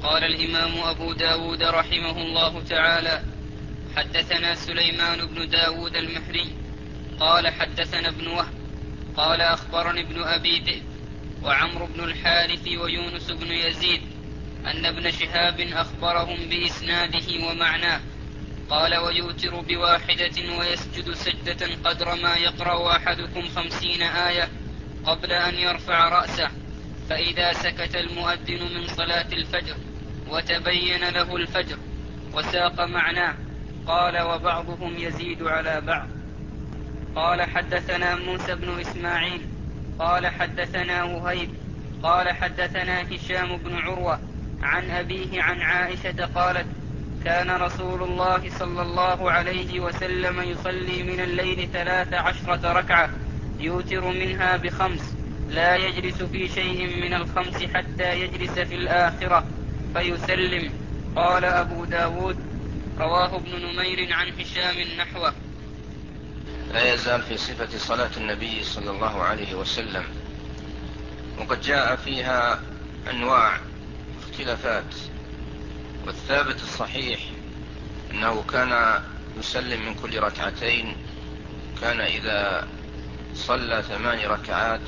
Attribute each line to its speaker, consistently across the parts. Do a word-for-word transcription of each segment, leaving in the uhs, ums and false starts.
Speaker 1: قال الإمام أبو داود رحمه الله تعالى: حدثنا سليمان بن داود المهري قال حدثنا ابن وهب قال أخبرني ابن أبي ذئب وعمرو بن الحارث ويونس بن يزيد أن ابن شهاب أخبرهم بإسناده ومعناه قال: ويوتر بواحدة ويسجد سجدة قدر ما يقرأ أحدكم خمسين آية قبل أن يرفع رأسه، فإذا سكت المؤذن من صلاة الفجر وتبين له الفجر. وساق معناه. قال: وبعضهم يزيد على بعض. قال: حدثنا موسى بن إسماعيل قال حدثنا وهيب قال حدثنا هشام بن عروة عن أبيه عن عائشة قالت: كان رسول الله صلى الله عليه وسلم يصلي من الليل ثلاث عشرة ركعة يوتر منها بخمس، لا يجلس في شيء من الخمس حتى يجلس في الآخرة فيسلم. قال أبو داود: رواه ابن نمير عن هشام نحوه.
Speaker 2: لا يزال في صفة صلاة النبي صلى الله عليه وسلم، وقد جاء فيها أنواع اختلافات، والثابت الصحيح أنه كان يسلم من كل ركعتين. كان إذا صلى ثمان ركعات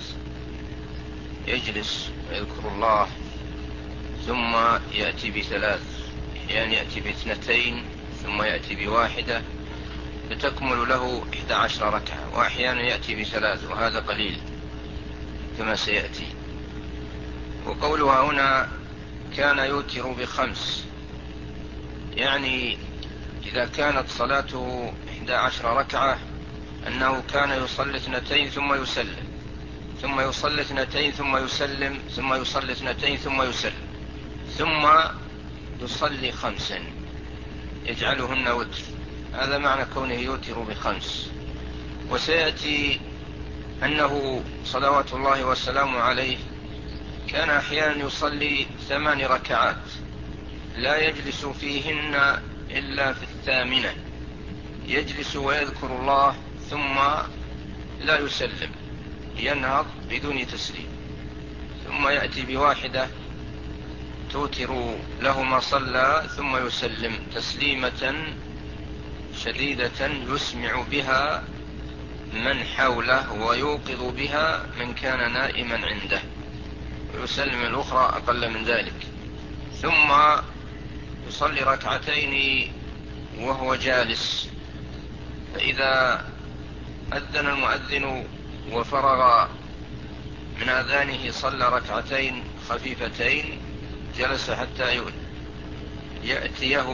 Speaker 2: يجلس ويذكر الله ثم يأتي بثلاث، يعني يأتي باثنتين ثم يأتي بواحدة فتكمل له إحدى عشر ركعة، وأحيانا يأتي بثلاث وهذا قليل كما سيأتي. وقولها هنا كان يوتر بخمس، يعني إذا كانت صلاته إحدى عشر ركعة أنه كان يصلي اثنتين ثم يسلم، ثم يصلي اثنتين ثم يسلم، ثم يصلي اثنتين ثم يسلم، ثم يصلي خمسا يجعلهن وتر. هذا معنى كونه يوتر بخمس. وسيأتي أنه صلوات الله والسلام عليه كان أحيانا يصلي ثمان ركعات لا يجلس فيهن إلا في الثامنة، يجلس ويذكر الله ثم لا يسلم، ينهض بدون تسليم، ثم يأتي بواحدة توتر له ما صلى ثم يسلم تسليمة شديدة يسمع بها من حوله ويوقظ بها من كان نائما عنده، ويسلم الأخرى أقل من ذلك، ثم يصلي ركعتين وهو جالس. فإذا أذن المؤذن وفرغ من أذانه صلى ركعتين خفيفتين، جلس حتى يأتيه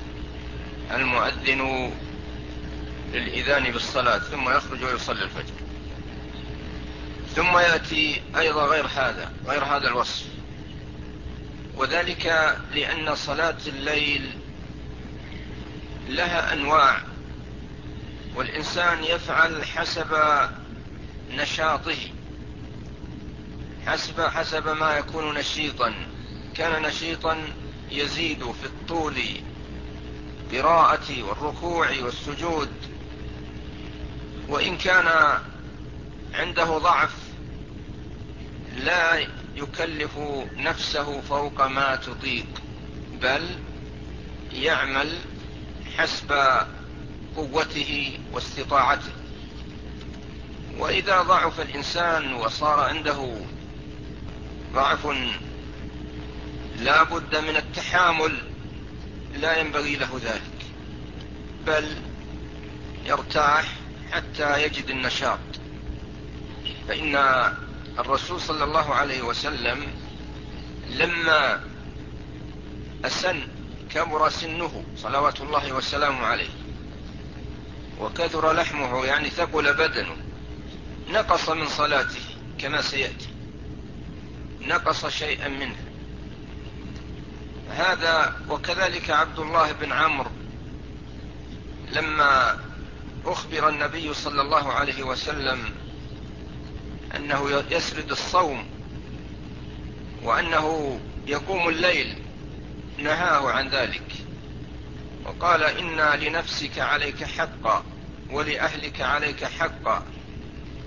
Speaker 2: المؤذن للإذان بالصلاة، ثم يخرج ويصلي الفجر. ثم يأتي أيضا غير هذا غير هذا الوصف، وذلك لأن صلاة الليل لها أنواع، والإنسان يفعل حسب نشاطه، حسب, حسب ما يكون نشيطا. كان نشيطا يزيد في الطول قراءة والركوع والسجود، وإن كان عنده ضعف لا يكلف نفسه فوق ما تطيق، بل يعمل حسب قوته واستطاعته. وإذا ضعف الإنسان وصار عنده ضعف لا بد من التحامل، لا ينبغي له ذلك، بل يرتاح حتى يجد النشاط. فإن الرسول صلى الله عليه وسلم لما أسن كبر سنه صلوات الله والسلام عليه وكثر لحمه، يعني ثقل بدنه، نقص من صلاته كما سيأتي، نقص شيئا منه هذا. وكذلك عبد الله بن عمرو لما أخبر النبي صلى الله عليه وسلم أنه يسرد الصوم وأنه يقوم الليل نهاه عن ذلك، وقال: إن لنفسك عليك حقا، ولأهلك عليك حقا،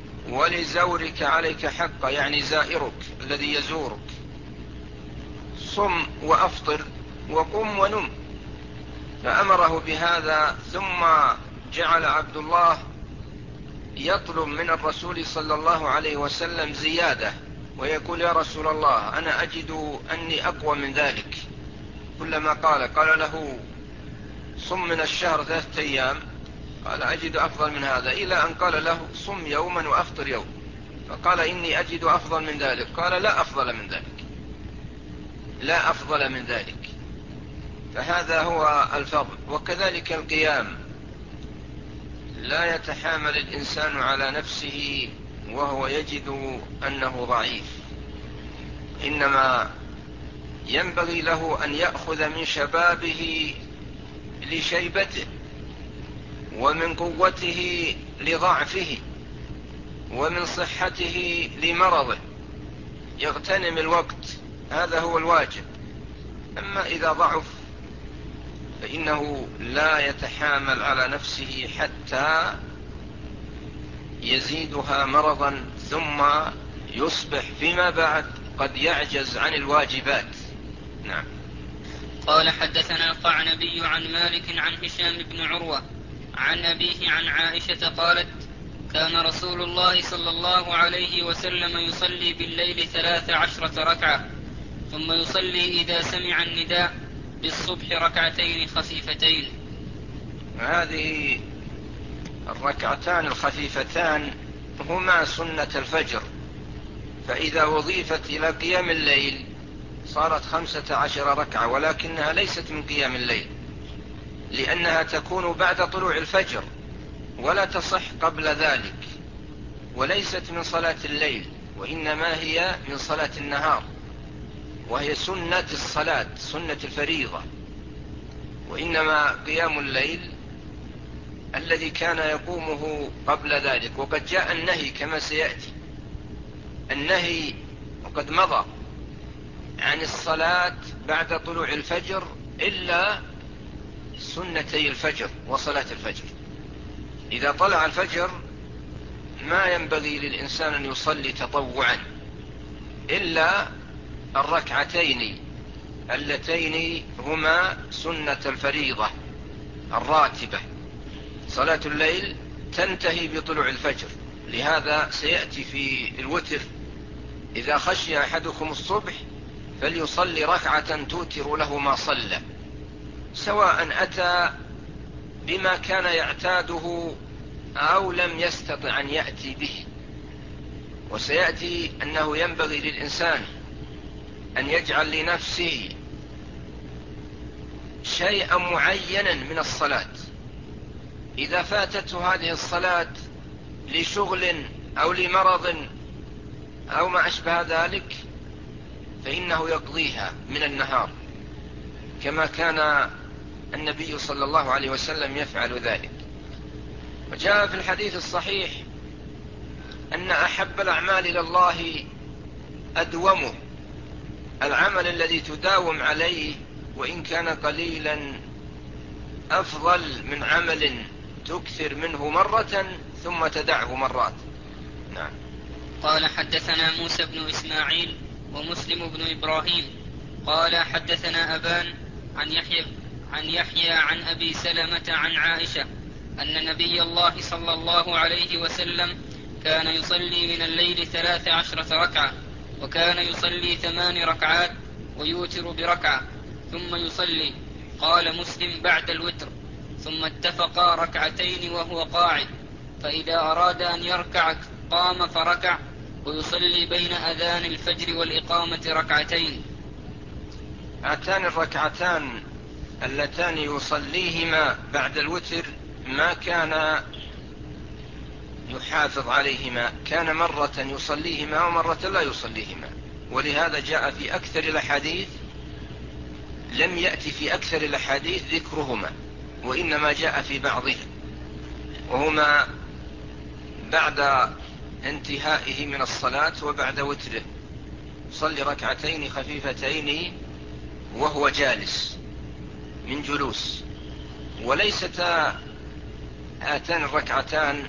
Speaker 2: ولزورك عليك حقا، يعني زائرك الذي يزورك. صم وأفطر وقم ونم، فأمره بهذا. ثم جعل عبد الله يطلب من الرسول صلى الله عليه وسلم زيادة، ويقول: يا رسول الله، أنا أجد أني أقوى من ذلك. كلما قال قال له: صم من الشهر ثلاثة أيام، قال: أجد أفضل من هذا، إلى أن قال له: صم يوما وأفطر يوم، فقال: إني أجد أفضل من ذلك. قال: لا أفضل من ذلك، لا أفضل من ذلك. فهذا هو الفضل. وكذلك القيام، لا يتحامل الإنسان على نفسه وهو يجد أنه ضعيف، إنما ينبغي له أن يأخذ من شبابه لشيبته، ومن قوته لضعفه، ومن صحته لمرضه، يغتنم الوقت، هذا هو الواجب. أما إذا ضعف فإنه لا يتحامل على نفسه حتى يزيدها مرضا، ثم يصبح فيما بعد قد يعجز عن الواجبات. نعم.
Speaker 1: قال: حدثنا القعنبي عن مالك عن هشام بن عروة عن أبيه عن عائشة قالت: كان رسول الله صلى الله عليه وسلم يصلي بالليل ثلاث عشرة ركعة، ثم يصلي إذا سمع النداء بالصبح ركعتين خفيفتين.
Speaker 2: هذه الركعتان الخفيفتان هما سنة الفجر، فإذا أضيفت إلى قيام الليل صارت خمسة عشر ركعة، ولكنها ليست من قيام الليل، لأنها تكون بعد طلوع الفجر ولا تصح قبل ذلك، وليست من صلاة الليل، وإنما هي من صلاة النهار، وهي سنة الصلاة، سنة الفريضة. وإنما قيام الليل الذي كان يقومه قبل ذلك. وقد جاء النهي كما سيأتي، النهي وقد مضى عن الصلاة بعد طلوع الفجر إلا سنتي الفجر وصلاة الفجر. إذا طلع الفجر ما ينبغي للإنسان أن يصلي تطوعا إلا الركعتين اللتين هما سنة الفريضة الراتبة. صلاة الليل تنتهي بطلوع الفجر، لهذا سيأتي في الوتر: إذا خشي أحدكم الصبح فليصلي ركعة توتر له ما صلى، سواء أتى بما كان يعتاده أو لم يستطع أن يأتي به. وسيأتي أنه ينبغي للإنسان أن يجعل لنفسه شيئا معينا من الصلاة، إذا فاتته هذه الصلاة لشغل أو لمرض أو ما أشبه ذلك فإنه يقضيها من النهار، كما كان النبي صلى الله عليه وسلم يفعل ذلك. وجاء في الحديث الصحيح أن أحب الأعمال إلى الله أدومه، العمل الذي تداوم عليه وإن كان قليلا أفضل من عمل تكثر منه مرة ثم تدعه مرات. نعم.
Speaker 1: قال: حدثنا موسى بن إسماعيل ومسلم بن إبراهيم قال: حدثنا أبان عن يحيى عن يحيى عن أبي سلمة عن عائشة أن نبي الله صلى الله عليه وسلم كان يصلي من الليل ثلاث عشرة ركعة، وكان يصلي ثمان ركعات ويوتر بركعة ثم يصلي. قال مسلم: بعد الوتر. ثم اتفقا ركعتين وهو قاعد، فإذا أراد أن يركع قام فركع، ويصلي بين أذان الفجر والإقامة ركعتين.
Speaker 2: هاتان الركعتان اللتان يصليهما بعد الوتر ما كان يحافظ عليهما، كان مرة يصليهما ومرة لا يصليهما، ولهذا جاء في أكثر الأحاديث، لم يأتي في أكثر الأحاديث ذكرهما، وإنما جاء في بعضها، وهما بعد انتهائه من الصلاة وبعد وتره صلي ركعتين خفيفتين وهو جالس من جلوس. وليستا هاتان الركعتان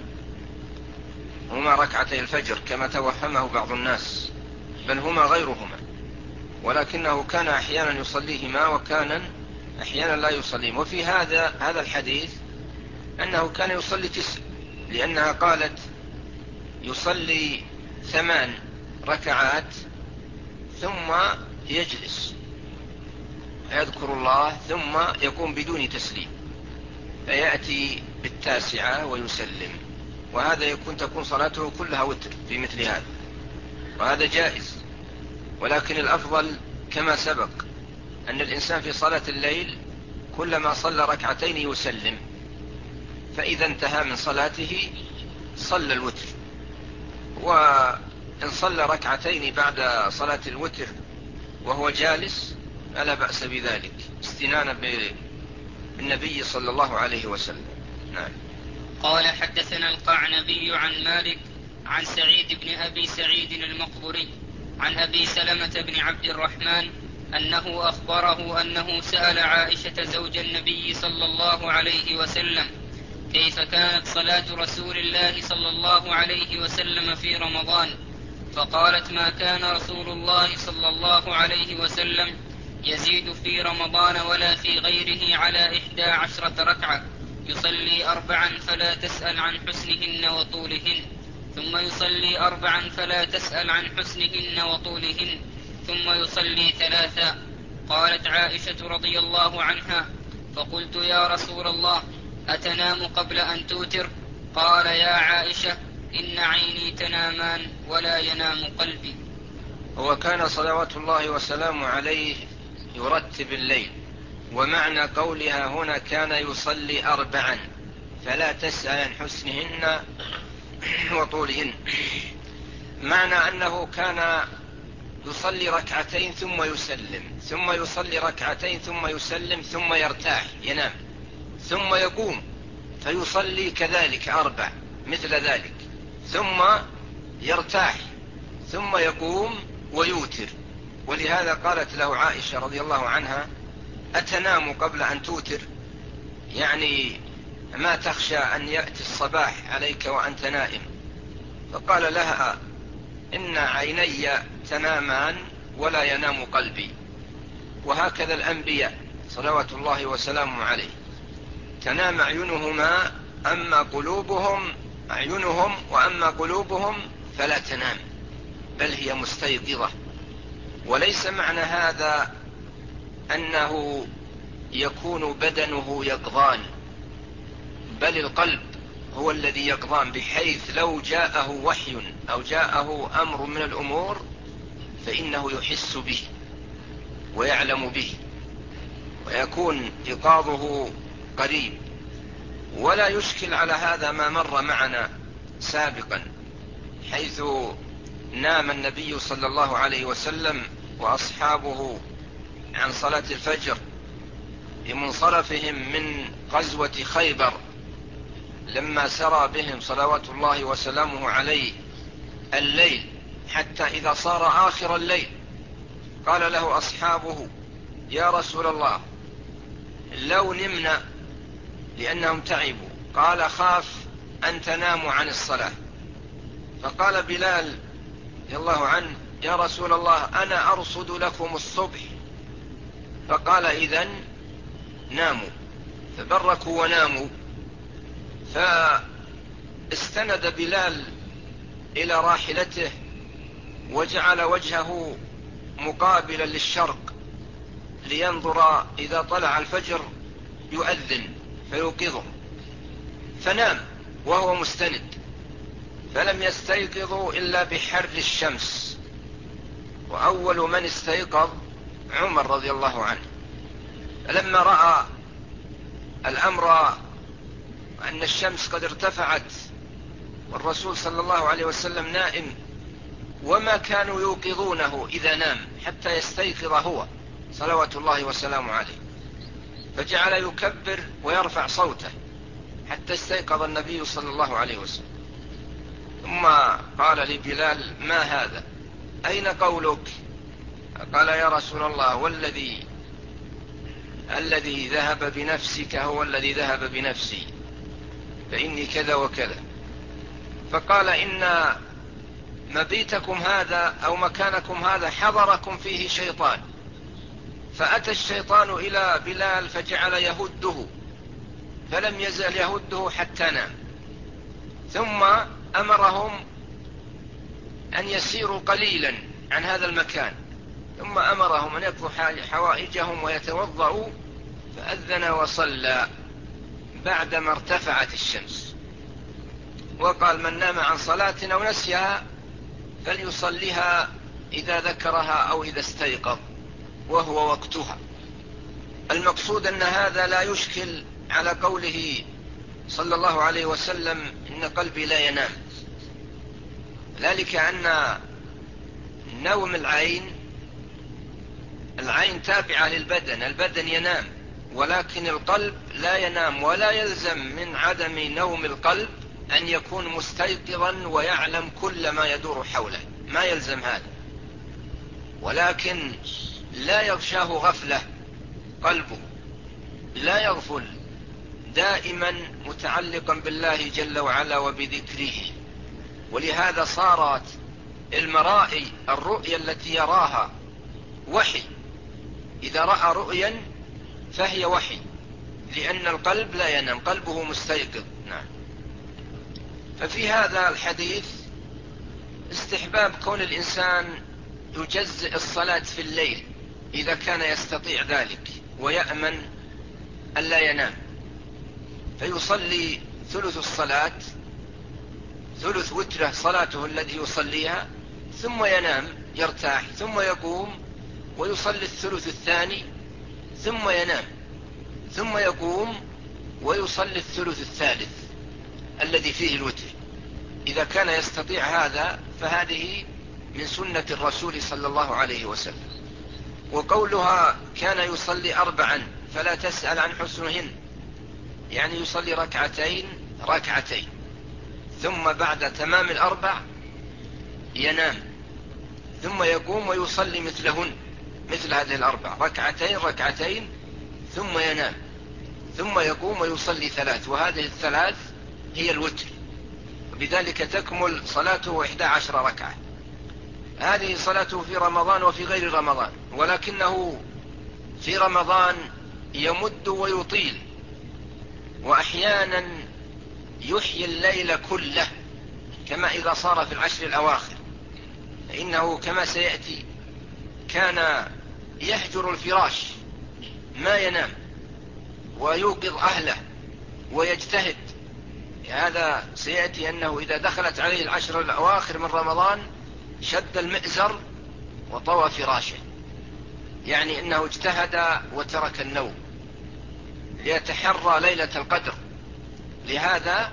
Speaker 2: هما ركعتي الفجر كما توهمه بعض الناس، بل هما غيرهما، ولكنه كان أحيانا يصليهما وكان أحيانا لا يصليهما. وفي هذا هذا الحديث أنه كان يصلي تسع، لأنها قالت يصلي ثمان ركعات ثم يجلس يذكر الله ثم يقوم بدون تسليم، فيأتي بالتاسعة ويسلم، وهذا يكون تكون صلاته كلها وتر في مثل هذا، وهذا جائز. ولكن الأفضل كما سبق أن الإنسان في صلاة الليل كلما صلى ركعتين يسلم، فإذا انتهى من صلاته صلى الوتر. وإن صلى ركعتين بعد صلاة الوتر وهو جالس فلا بأس بذلك، استنانا بالنبي صلى الله عليه وسلم. نعم.
Speaker 1: قال حدثنا القعنبي عن مالك عن سعيد بن أبي سعيد المقبري عن أبي سلمة بن عبد الرحمن أنه أخبره أنه سأل عائشة زوج النبي صلى الله عليه وسلم كيف كانت صلاة رسول الله صلى الله عليه وسلم في رمضان، فقالت ما كان رسول الله صلى الله عليه وسلم يزيد في رمضان ولا في غيره على إحدى عشرة ركعة، يصلي أربعا فلا تسأل عن حسنهن وطولهن، ثم يصلي أربعا فلا تسأل عن حسنهن وطولهن، ثم يصلي ثلاثا. قالت عائشة رضي الله عنها فقلت يا رسول الله أتنام قبل أن توتر؟ قال يا عائشة إن عيني تنامان ولا ينام قلبي.
Speaker 2: هو كان صلوات الله وسلامه عليه يرتب الليل، ومعنى قولها هنا كان يصلي أربعا فلا تسأل عن حسنهن وطولهن، معنى أنه كان يصلي ركعتين ثم يسلم، ثم يصلي ركعتين ثم يسلم، ثم يرتاح ينام، ثم يقوم فيصلي كذلك أربع مثل ذلك، ثم يرتاح، ثم يقوم ويوتر. ولهذا قالت له عائشة رضي الله عنها أتنام قبل أن توتر؟ يعني ما تخشى أن يأتي الصباح عليك وأنت نائم؟ فقال لها إن عيني تنامان ولا ينام قلبي. وهكذا الأنبياء صلوات الله وسلامه عليه تنام أعينهما أما قلوبهم أعينهم وأما قلوبهم فلا تنام، بل هي مستيقظة. وليس معنى هذا أنه يكون بدنه يقظان، بل القلب هو الذي يقظان، بحيث لو جاءه وحي أو جاءه أمر من الأمور فإنه يحس به ويعلم به ويكون إيقاظه قريب. ولا يشكل على هذا ما مر معنا سابقا، حيث نام النبي صلى الله عليه وسلم وأصحابه عن صلاة الفجر بمنصرفهم من غزوة خيبر، لما سرى بهم صلوات الله وسلامه عليه الليل، حتى إذا صار آخر الليل قال له أصحابه يا رسول الله لو نمنا، لأنهم تعبوا. قال خاف أن تناموا عن الصلاة. فقال بلال رضي الله عنه يا رسول الله أنا أرصد لكم الصبح. فقال إذن ناموا، فبركوا وناموا. فاستند بلال إلى راحلته وجعل وجهه مقابلا للشرق لينظر إذا طلع الفجر يؤذن فيوقظه، فنام وهو مستند، فلم يستيقظوا إلا بحر الشمس. وأول من استيقظ عمر رضي الله عنه، لما رأى الأمر أن الشمس قد ارتفعت والرسول صلى الله عليه وسلم نائم، وما كانوا يوقظونه إذا نام حتى يستيقظ هو صلوات الله وسلامه عليه، فجعل يكبر ويرفع صوته حتى استيقظ النبي صلى الله عليه وسلم. ثم قال لبلال ما هذا؟ أين قولك؟ قال يا رسول الله والذي الذي ذهب بنفسك هو الذي ذهب بنفسي، فإني كذا وكذا. فقال إن مبيتكم هذا أو مكانكم هذا حضركم فيه شيطان، فأتى الشيطان إلى بلال فجعل يهده، فلم يزل يهده حتى نام، ثم أمرهم أن يسيروا قليلا عن هذا المكان، ثم أمرهم أن يقضوا حوائجهم ويتوضأوا، فأذن وصلى بعدما ارتفعت الشمس، وقال: من نام عن صلاة أو نسيها فليصليها إذا ذكرها أو إذا استيقظ وهو وقتها. المقصود أن هذا لا يشكل على قوله صلى الله عليه وسلم: إن قلبي لا ينام، ذلك أن نوم العين العين تابعة للبدن، البدن ينام ولكن القلب لا ينام، ولا يلزم من عدم نوم القلب أن يكون مستيقظا ويعلم كل ما يدور حوله، ما يلزم هذا، ولكن لا يغشاه غفلة، قلبه لا يغفل، دائما متعلقا بالله جل وعلا وبذكره. ولهذا صارت المرائي الرؤيا التي يراها وحي، إذا رأى رؤيا فهي وحي، لأن القلب لا ينام، قلبه مستيقظ. نعم. ففي هذا الحديث استحباب كون الإنسان يجزئ الصلاة في الليل إذا كان يستطيع ذلك ويأمن ألا ينام، فيصلي ثلث الصلاة، ثلث وتره صلاته الذي يصليها، ثم ينام يرتاح، ثم يقوم ويصلي الثلث الثاني، ثم ينام، ثم يقوم ويصلي الثلث الثالث الذي فيه الوتر. إذا كان يستطيع هذا فهذه من سنة الرسول صلى الله عليه وسلم. وقولها كان يصلي أربعا فلا تسأل عن حسنهن، يعني يصلي ركعتين ركعتين، ثم بعد تمام الأربع ينام، ثم يقوم ويصلي مثلهن، مثل هذه الأربع، ركعتين ركعتين، ثم ينام، ثم يقوم ويصلي ثلاث، وهذه الثلاث هي الوتر، بذلك تكمل صلاته إحدى عشر ركعة. هذه صلاته في رمضان وفي غير رمضان، ولكنه في رمضان يمد ويطيل، وأحيانا يحيي الليل كله، كما إذا صار في العشر الأواخر، فإنه كما سيأتي كان يهجر الفراش ما ينام ويوقظ أهله ويجتهد. هذا سيأتي أنه إذا دخلت عليه العشر الأواخر من رمضان شد المئزر وطوى فراشه، يعني أنه اجتهد وترك النوم ليتحرى ليلة القدر. لهذا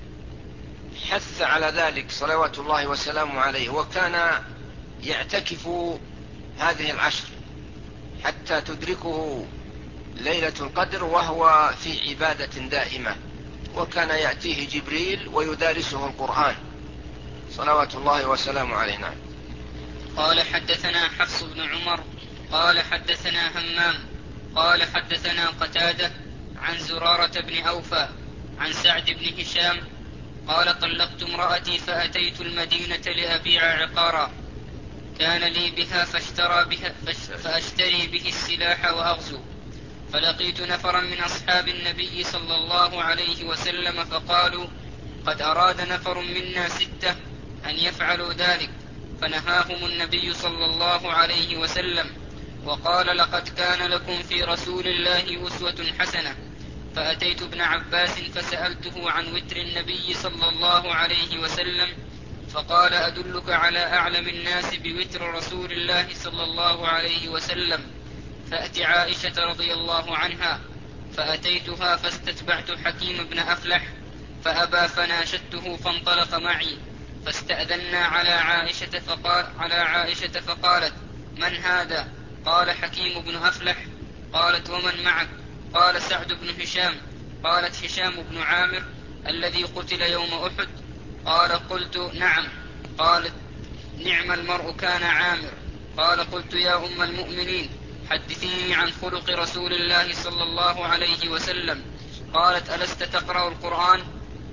Speaker 2: حث على ذلك صلوات الله وسلامه عليه، وكان يعتكف هذه العشر حتى تدركه ليلة القدر وهو في عبادة دائمة، وكان يأتيه جبريل ويدارسه القرآن صلوات الله وسلامه عليه.
Speaker 1: قال: حدثنا حفص بن عمر قال حدثنا همام قال حدثنا قتادة عن زرارة بن أوفى عن سعد بن هشام قال: طلقت امرأتي فأتيت المدينة لأبيع عقارا، كان لي بها فاشترى بها فأشتري به السلاح وأغزو، فلقيت نفرا من أصحاب النبي صلى الله عليه وسلم فقالوا: قد أراد نفر منا ستة أن يفعلوا ذلك، فنهاهم النبي صلى الله عليه وسلم وقال: لقد كان لكم في رسول الله أسوة حسنة. فأتيت ابن عباس فسألته عن وتر النبي صلى الله عليه وسلم، فقال: أدلك على أعلم الناس بوتر رسول الله صلى الله عليه وسلم، فأت عائشة رضي الله عنها، فأتيتها فاستتبعت حكيم بن أفلح فأبى، فناشدته فانطلق معي، فاستأذنا على عائشة فقال على عائشة فقالت: من هذا؟ قال: حكيم بن أفلح. قالت: ومن معك؟ قال: سعد بن هشام. قالت: هشام بن عامر الذي قتل يوم أحد؟ قال: قلت: نعم. قالت: نعم المرء كان عامر. قال: قلت: يا أم المؤمنين حدثيني عن خلق رسول الله صلى الله عليه وسلم. قالت: ألست تقرأ القرآن؟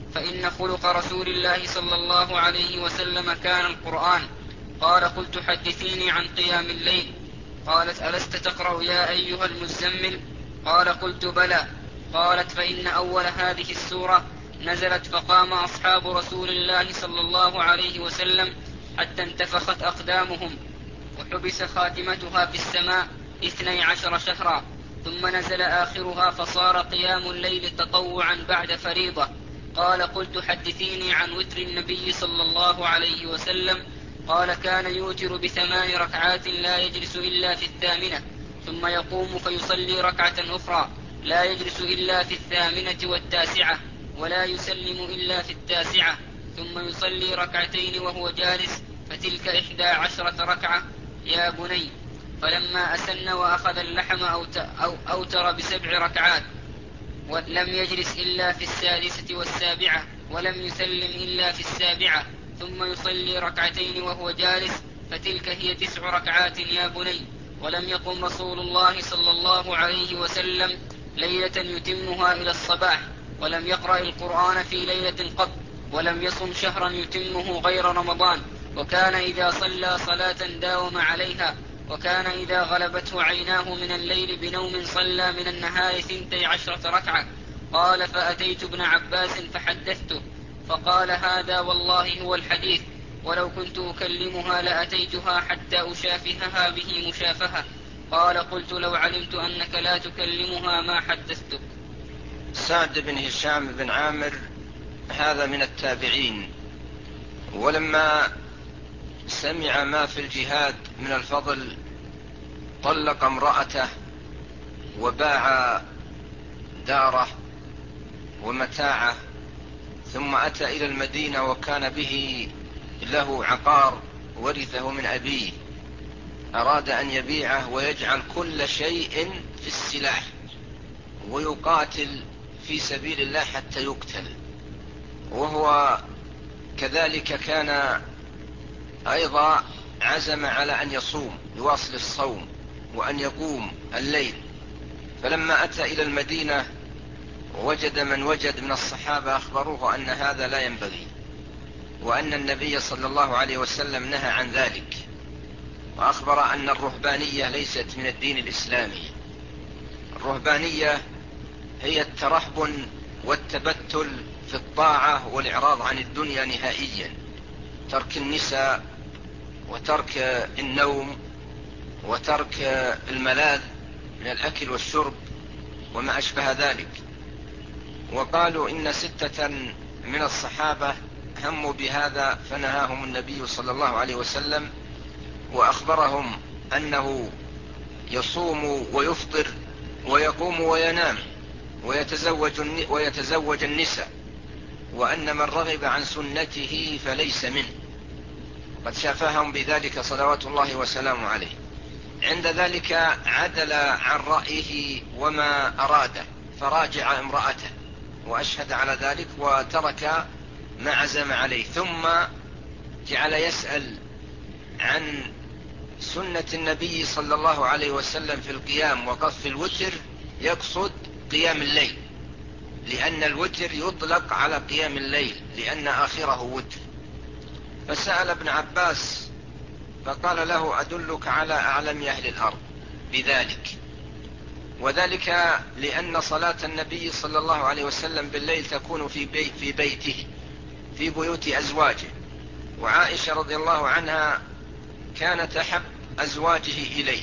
Speaker 1: فإن خلق رسول الله صلى الله عليه وسلم كان القرآن. قال قلت حدثيني عن قيام الليل. قالت ألست تقرأ يا أيها المزمل؟ قال قلت بلى. قالت فإن أول هذه السورة نزلت فقام أصحاب رسول الله صلى الله عليه وسلم حتى انتفخت أقدامهم وحبس خاتمتها في السماء اثني عشر شهرا، ثم نزل آخرها فصار قيام الليل تطوعا بعد فريضة. قال قلت حدثيني عن وتر النبي صلى الله عليه وسلم. قال كان يوتر بثمان ركعات لا يجلس إلا في الثامنة، ثم يقوم فيصلي ركعة أخرى لا يجلس إلا في الثامنة والتاسعة، ولا يسلم إلا في التاسعة، ثم يصلي ركعتين وهو جالس، فتلك إحدى عشرة ركعة يا بني. فلما أسن وأخذ اللحم أوتر بسبع ركعات، ولم يجلس إلا في السادسة والسابعة، ولم يسلم إلا في السابعة، ثم يصلي ركعتين وهو جالس، فتلك هي تسع ركعات يا بني. ولم يقم رسول الله صلى الله عليه وسلم ليلة يتمها إلى الصباح، ولم يقرأ القرآن في ليلة قط، ولم يصم شهرا يتمه غير رمضان. وكان إذا صلى صلاة داوم عليها، وكان إذا غلبته عيناه من الليل بنوم صلى من النهار ثنتي عشرة ركعة. قال فأتيت ابن عباس فحدثته، فقال هذا والله هو الحديث، ولو كنت أكلمها لأتيتها حتى أشافهها به مشافهة. قال قلت لو علمت أنك لا تكلمها ما حدثتك.
Speaker 2: سعد بن هشام بن عامر هذا من التابعين، ولما سمع ما في الجهاد من الفضل طلق امرأته وباع داره ومتاعه، ثم أتى إلى المدينة وكان به له عقار ورثه من أبيه، أراد أن يبيعه ويجعل كل شيء في السلاح ويقاتل في سبيل الله حتى يقتل. وهو كذلك كان أيضا عزم على أن يصوم يواصل الصوم وأن يقوم الليل. فلما أتى إلى المدينة وجد من وجد من الصحابة أخبروه أن هذا لا ينبغي، وأن النبي صلى الله عليه وسلم نهى عن ذلك، وأخبر أن الرهبانية ليست من الدين الإسلامي. الرهبانية هي الترهبن والتبتل في الطاعة والإعراض عن الدنيا نهائيا، ترك النساء وترك النوم وترك الملاذ من الأكل والشرب وما أشبه ذلك. وقالوا إن ستة من الصحابة هموا بهذا فنهاهم النبي صلى الله عليه وسلم، وأخبرهم أنه يصوم ويفطر ويقوم وينام ويتزوج, ويتزوج النساء، وأن من رغب عن سنته فليس منه. قد شافهم بذلك صلوات الله وسلامه عليه. عند ذلك عدل عن رأيه وما أراده، فراجع امرأته وأشهد على ذلك وترك ما عزم عليه، ثم جعل يسأل عن سنة النبي صلى الله عليه وسلم في القيام وقص الوتر، يقصد قيام الليل، لأن الوتر يطلق على قيام الليل لأن آخره وتر. فسأل ابن عباس فقال له أدلك على أعلم أهل الأرض بذلك، وذلك لأن صلاة النبي صلى الله عليه وسلم بالليل تكون في, بي في بيته في بيوت أزواجه، وعائشة رضي الله عنها كانت أحب أزواجه إليه،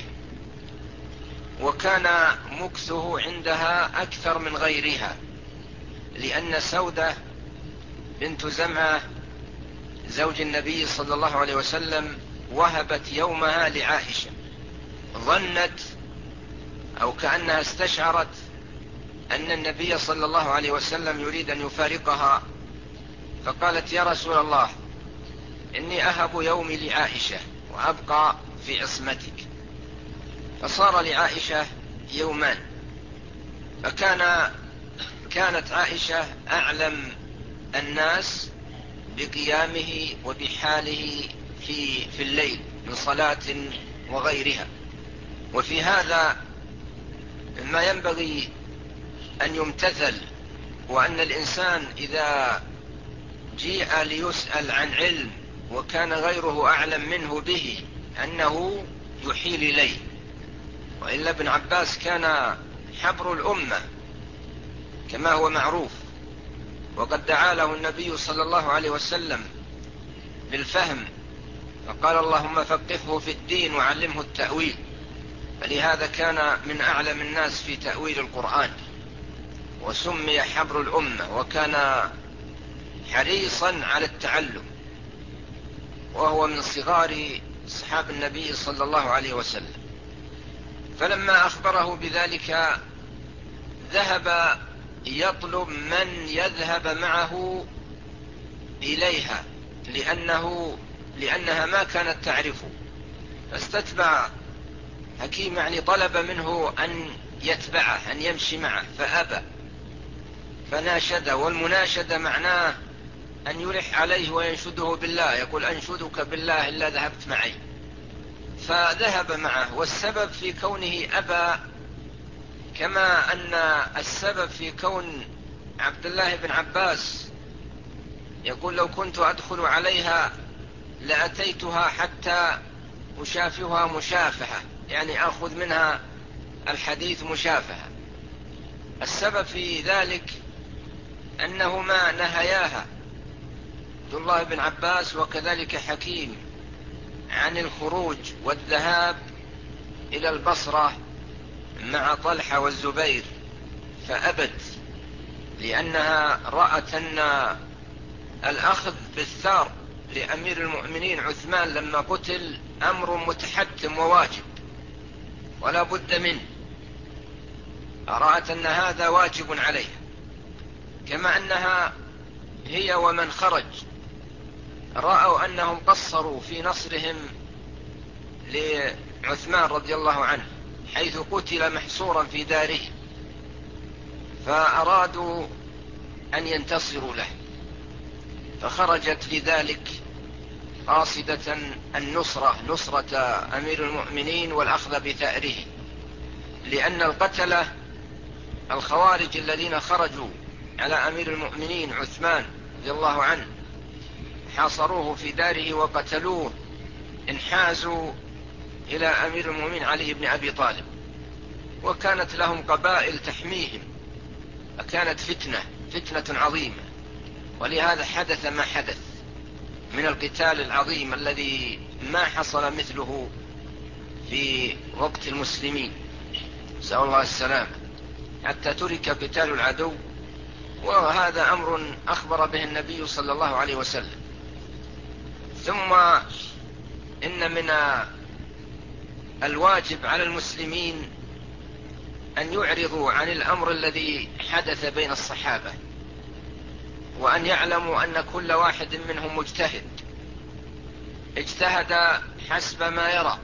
Speaker 2: وكان مكثه عندها أكثر من غيرها، لأن سودة بنت زمعة زوج النبي صلى الله عليه وسلم وهبت يومها لعائشة، ظنت أو كأنها استشعرت أن النبي صلى الله عليه وسلم يريد أن يفارقها، فقالت يا رسول الله إني أهب يومي لعائشة وأبقى في عصمتك. فصار لعائشة يومان، فكان كانت عائشة أعلم الناس بقيامه وبحاله في, في الليل من صلاة وغيرها. وفي هذا ما ينبغي أن يمتثل، وأن الإنسان إذا جيء ليسأل عن علم وكان غيره أعلم منه به أنه يحيل إليه، وإلا ابن عباس كان حبر الأمة كما هو معروف، وقد دعا له النبي صلى الله عليه وسلم بالفهم، فقال اللهم فقهه في الدين وعلمه التأويل، فلهذا كان من أعلم الناس في تأويل القرآن، وسمي حبر الأمة، وكان حريصا على التعلم، وهو من صغار أصحاب النبي صلى الله عليه وسلم. فلما أخبره بذلك ذهب يطلب من يذهب معه إليها، لأنه لأنها ما كانت تعرفه، فاستتبع حكيم، يعني طلب منه أن يتبعه، أن يمشي معه، فأبى، فناشد، والمناشدة معناه أن يلح عليه وينشده بالله، يقول أنشدك بالله إلا ذهبت معي، فذهب معه. والسبب في كونه أبى كما أن السبب في كون عبد الله بن عباس يقول لو كنت أدخل عليها لأتيتها حتى أشافهها مشافهة، يعني أخذ منها الحديث مشافهة. السبب في ذلك أنهما نهياها، عبد الله بن عباس وكذلك حكيم، عن الخروج والذهاب إلى البصرة مع طلحة والزبير، فأبت، لأنها رأت أن الأخذ بالثار لأمير المؤمنين عثمان لما قتل أمر متحتم وواجب ولا بد منه، رأت أن هذا واجب عليها، كما أنها هي ومن خرج رأوا أنهم قصروا في نصرهم لعثمان رضي الله عنه، حيث قتل محصورا في داره، فأرادوا أن ينتصروا له، فخرجت لذلك قاصدة النصرة، نصرة أمير المؤمنين والأخذ بثأره، لأن القتلة الخوارج الذين خرجوا على أمير المؤمنين عثمان رضي الله عنه حاصروه في داره وقتلوه، انحازوا إلى أمير المؤمنين علي بن أبي طالب، وكانت لهم قبائل تحميهم، فكانت فتنة فتنة عظيمة، ولهذا حدث ما حدث من القتال العظيم الذي ما حصل مثله في وقت المسلمين، نسأل الله السلامة، حتى ترك قتال العدو، وهذا أمر أخبر به النبي صلى الله عليه وسلم. ثم إن من الواجب على المسلمين أن يعرضوا عن الأمر الذي حدث بين الصحابة، وأن يعلموا أن كل واحد منهم مجتهد، اجتهد حسب ما يرى،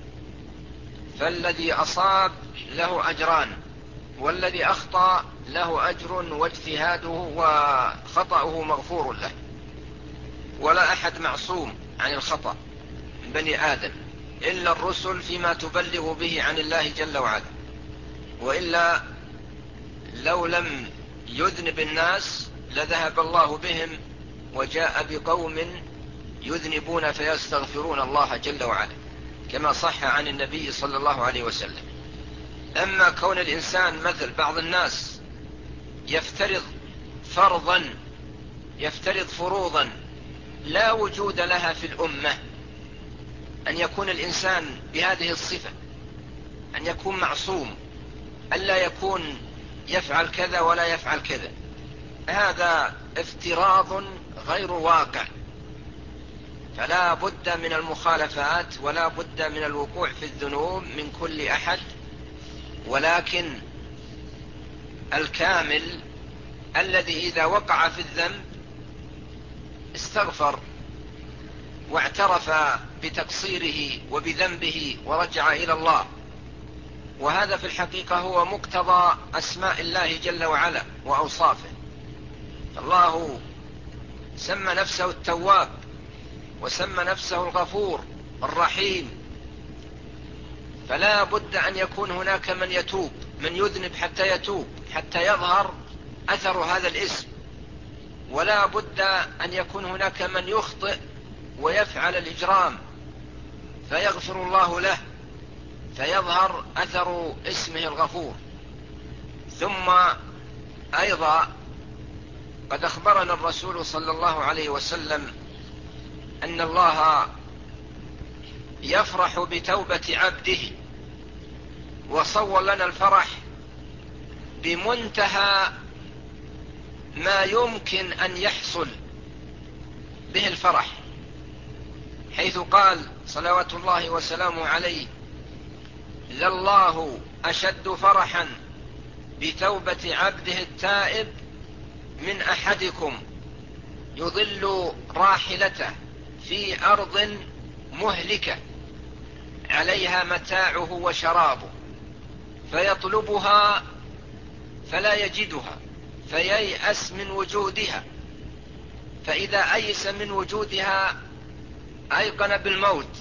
Speaker 2: فالذي أصاب له أجران، والذي أخطأ له أجر واجتهاده وخطأه مغفور له، ولا أحد معصوم عن الخطأ من بني آدم إلا الرسل فيما تبلغ به عن الله جل وعلا، وإلا لو لم يذنب الناس لذهب الله بهم وجاء بقوم يذنبون فيستغفرون الله جل وعلا، كما صح عن النبي صلى الله عليه وسلم. أما كون الإنسان مثل بعض الناس يفترض فرضا، يفترض فروضا لا وجود لها في الأمة، أن يكون الإنسان بهذه الصفة، أن يكون معصوم، ألا يكون يفعل كذا ولا يفعل كذا، هذا افتراض غير واقع، فلا بد من المخالفات ولا بد من الوقوع في الذنوب من كل أحد، ولكن الكامل الذي إذا وقع في الذنب استغفر واعترف بتقصيره وبذنبه ورجع إلى الله، وهذا في الحقيقة هو مقتضى أسماء الله جل وعلا وأوصافه. الله سمى نفسه التواب، وسمى نفسه الغفور الرحيم، فلا بد أن يكون هناك من يتوب، من يذنب حتى يتوب، حتى يظهر أثر هذا الاسم، ولا بد أن يكون هناك من يخطئ ويفعل الإجرام فيغفر الله له فيظهر أثر اسمه الغفور. ثم أيضا قد أخبرنا الرسول صلى الله عليه وسلم أن الله يفرح بتوبة عبده، وصور لنا الفرح بمنتهى ما يمكن أن يحصل به الفرح، حيث قال صلوات الله وسلامه عليه: لله أشد فرحا بتوبة عبده التائب من أحدكم يضل راحلته في أرض مهلكة عليها متاعه وشرابه فيطلبها فلا يجدها فييأس من وجودها، فإذا أيس من وجودها أيقن بالموت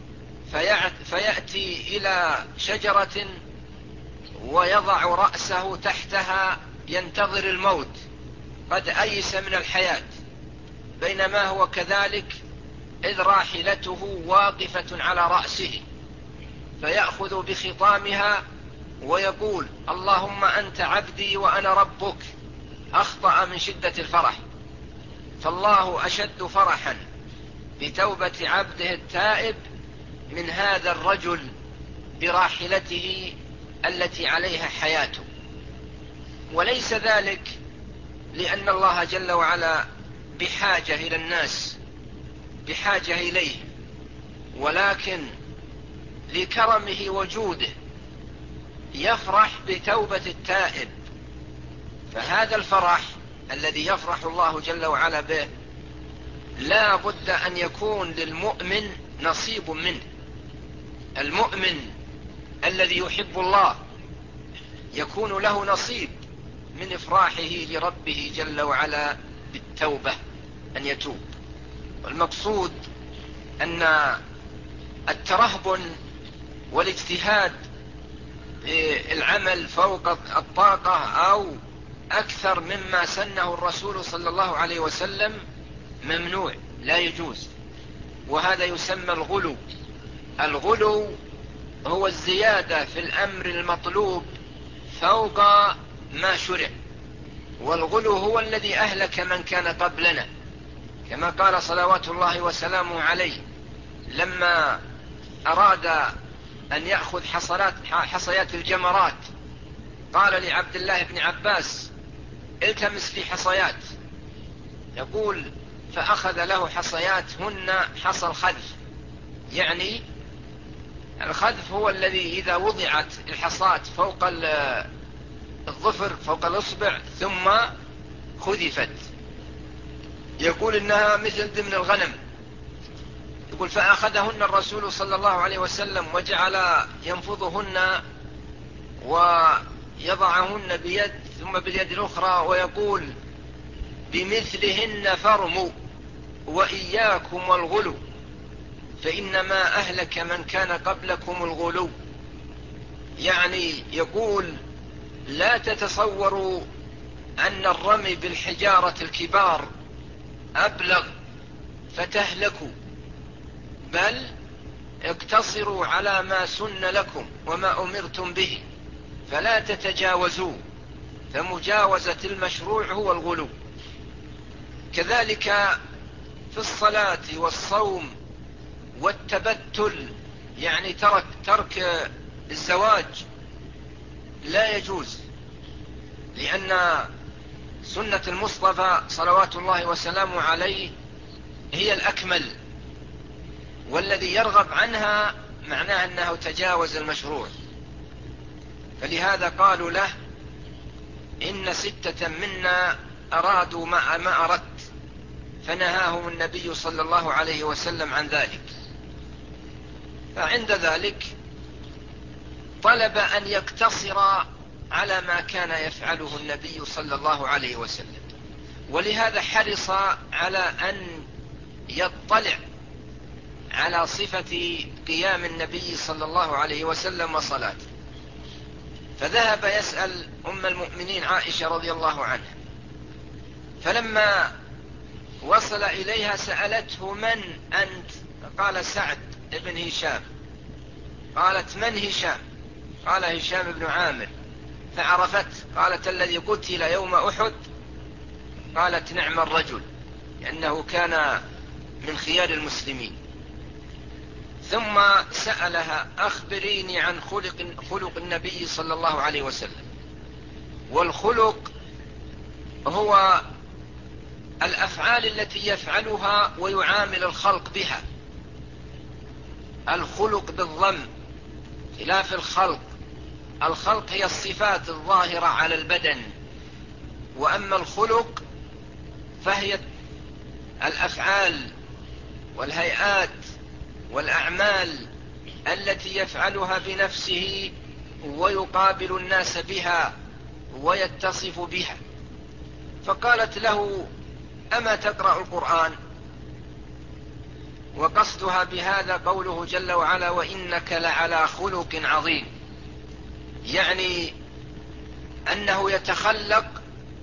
Speaker 2: فيأتي إلى شجرة ويضع رأسه تحتها ينتظر الموت قد أيس من الحياة، بينما هو كذلك إذ راحلته واقفة على رأسه، فيأخذ بخطامها ويقول: اللهم أنت عبدي وأنا ربك، أخطأ من شدة الفرح. فالله أشد فرحا بتوبة عبده التائب من هذا الرجل براحلته التي عليها حياته. وليس ذلك لأن الله جل وعلا بحاجة إلى الناس، بحاجة إليه، ولكن لكرمه وجوده يفرح بتوبة التائب. فهذا الفرح الذي يفرح الله جل وعلا به لا بد أن يكون للمؤمن نصيب منه. المؤمن الذي يحب الله يكون له نصيب من إفراحه لربه جل وعلا بالتوبة، أن يتوب. والمقصود أن الترهبن والاجتهاد العمل فوق الطاقة أو أكثر مما سنه الرسول صلى الله عليه وسلم ممنوع، لا يجوز، وهذا يسمى الغلو. الغلو هو الزيادة في الأمر المطلوب فوق ما شرع، والغلو هو الذي أهلك من كان قبلنا، كما قال صلوات الله وسلامه عليه لما أراد أن يأخذ حصلات حصيات الجمرات، قال لعبد الله بن عباس: التمس لي حصيات. يقول: فأخذ له حصيات هن حصى الخذف، يعني الخذف هو الذي إذا وضعت الحصاة فوق الظفر فوق الإصبع ثم خذفت، يقول إنها مثل ضمن الغنم. يقول: فأخذهن الرسول صلى الله عليه وسلم وجعل ينفضهن ويضعهن بيد ثم باليد الأخرى ويقول: بمثلهن فارموا وإياكم والغلو فإنما أهلك من كان قبلكم الغلو. يعني يقول: لا تتصوروا أن الرمي بالحجارة الكبار أبلغ فتهلكوا، بل اقتصروا على ما سن لكم وما أمرتم به فلا تتجاوزوا، فمجاوزة المشروع هو الغلو. كذلك في الصلاة والصوم والتبتل، يعني ترك ترك الزواج لا يجوز، لأن سنة المصطفى صلوات الله وسلامه عليه هي الأكمل، والذي يرغب عنها معناه أنه تجاوز المشروع. فلهذا قالوا له: إن ستة منا أرادوا ما, ما أردت، فنهاهم النبي صلى الله عليه وسلم عن ذلك. فعند ذلك طلب أن يقتصر على ما كان يفعله النبي صلى الله عليه وسلم، ولهذا حرص على أن يطلع على صفة قيام النبي صلى الله عليه وسلم وصلاته، فذهب يسأل أم المؤمنين عائشة رضي الله عنها، فلما وصل إليها سألته: من أنت؟ قال: سعد بن هشام. قالت: من هشام؟ قال: هشام بن عامر. فعرفت، قالت: الذي قتل يوم أحد؟ قالت: نعم الرجل، لأنه كان من خيار المسلمين. ثم سألها: أخبريني عن خلق, خلق النبي صلى الله عليه وسلم. والخلق هو الأفعال التي يفعلها ويعامل الخلق بها. الخلق بالضم، خلاف الخلق. الخلق هي الصفات الظاهرة على البدن، وأما الخلق فهي الأفعال والهيئات والأعمال التي يفعلها بنفسه ويقابل الناس بها ويتصف بها. فقالت له: أما تقرأ القرآن؟ وقصدها بهذا قوله جل وعلا: وإنك لعلى خلق عظيم، يعني أنه يتخلق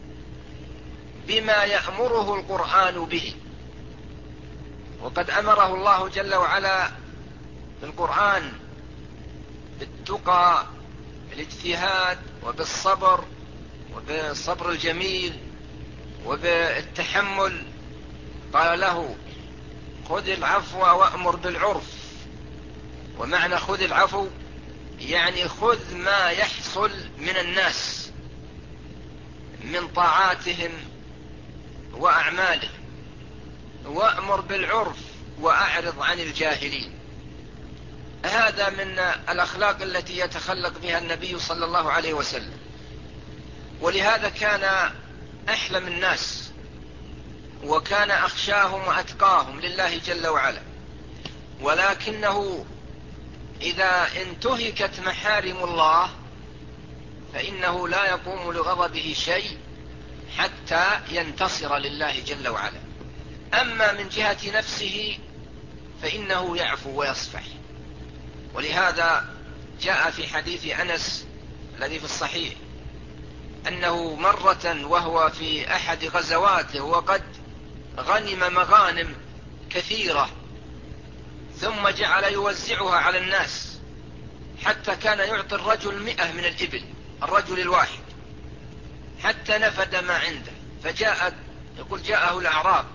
Speaker 2: بما يأمره القرآن به. وقد أمره الله جل وعلا في القرآن بالتقى، بالاجتهاد، وبالصبر، وبالصبر الجميل، وبالتحمل. قال له: خذ العفو وأمر بالعرف. ومعنى خذ العفو يعني خذ ما يحصل من الناس من طاعاتهم وأعمالهم، وأمر بالعرف وأعرض عن الجاهلين. هذا من الأخلاق التي يتخلق بها النبي صلى الله عليه وسلم. ولهذا كان أحلم الناس، وكان أخشاهم وأتقاهم لله جل وعلا. ولكنه إذا انتهكت محارم الله فإنه لا يقوم لغضبه شيء حتى ينتصر لله جل وعلا. أما من جهة نفسه فإنه يعفو ويصفح. ولهذا جاء في حديث أنس الذي في الصحيح أنه مرة وهو في أحد غزواته وقد غنم مغانم كثيرة، ثم جعل يوزعها على الناس حتى كان يعطي الرجل مئة من الإبل، الرجل الواحد، حتى نفد ما عنده. فجاءت يقول جاءه الأعراب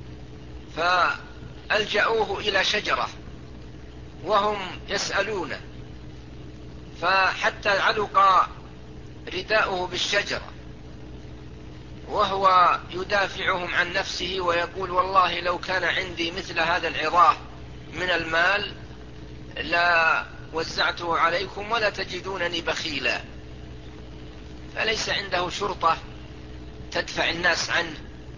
Speaker 2: فألجأوه إلى شجرة وهم يسألونه، فحتى علق رداؤه بالشجرة وهو يدافعهم عن نفسه ويقول: والله لو كان عندي مثل هذا العظاه من المال لا وزعته عليكم ولا تجدونني بخيلا. فليس عنده شرطة تدفع الناس عنه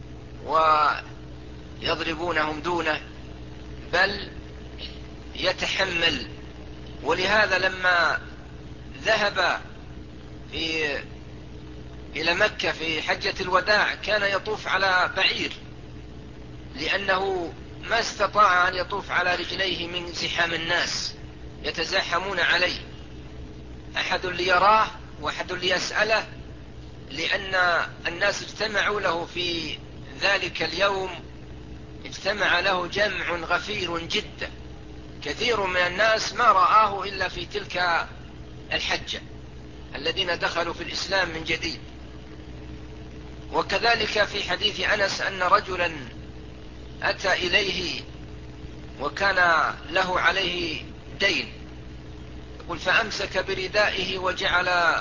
Speaker 2: ويضربونهم دونه، بل يتحمل. ولهذا لما ذهب في إلى مكة في حجة الوداع كان يطوف على بعير، لأنه ما استطاع أن يطوف على رجليه من زحام الناس يتزاحمون عليه، أحد ليراه وأحد ليسأله، لأن الناس اجتمعوا له في ذلك اليوم، اجتمع له جمع غفير جدا، كثير من الناس ما رآه إلا في تلك الحجة الذين دخلوا في الإسلام من جديد. وكذلك في حديث أنس أن رجلا أتى إليه وكان له عليه دين، يقول: فأمسك بردائه وجعل